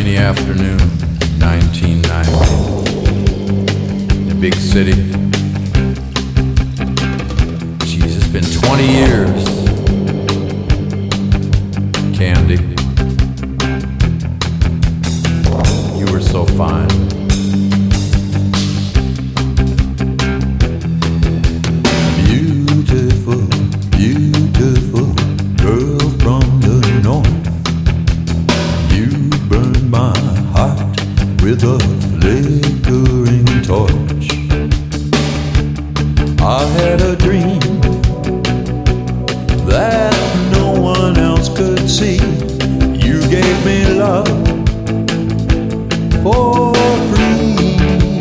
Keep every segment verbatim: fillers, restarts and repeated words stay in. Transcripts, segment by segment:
rainy afternoon, nineteen ninety. The big city. Jeez, it's been twenty years. Candy, you were so fine. Beautiful, beautiful girl from the north. You burned my heart with a flickering torch. I had a dream that no one else could see. You gave me love for free.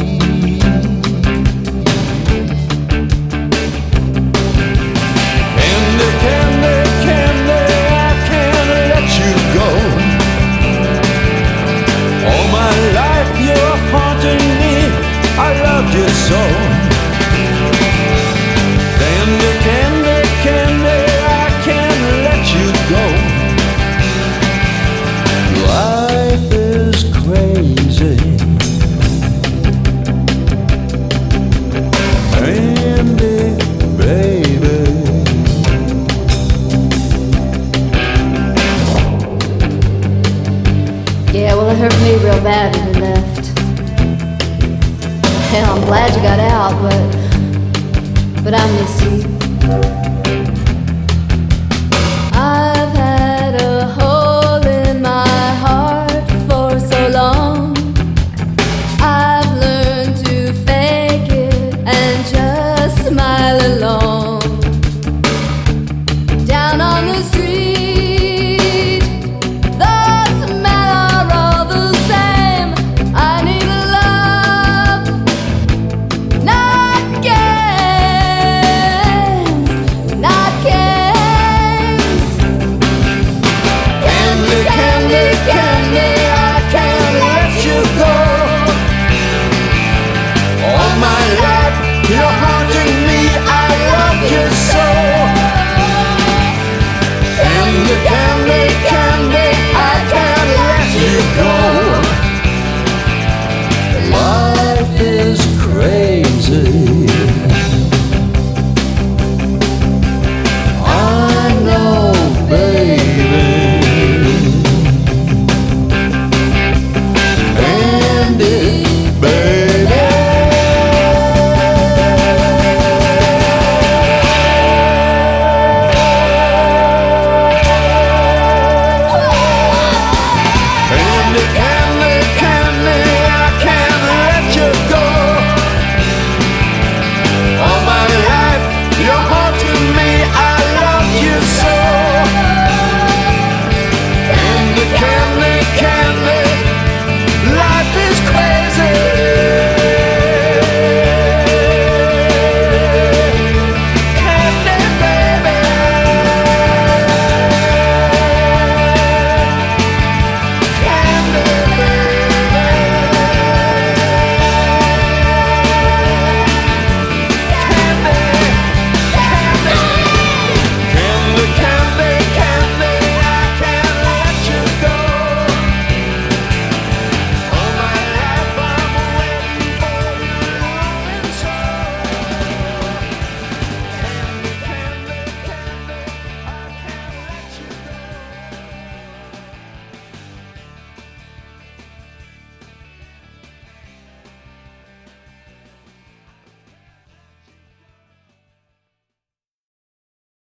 Candy, candy, candy, I can't let you go. All my life you're haunting me, I loved you so. Candy, candy, candy, I can't let you go. Life is crazy. Candy, baby. Yeah, well, it hurt me real bad when you left. Hell, I'm glad you got out, but but I miss you.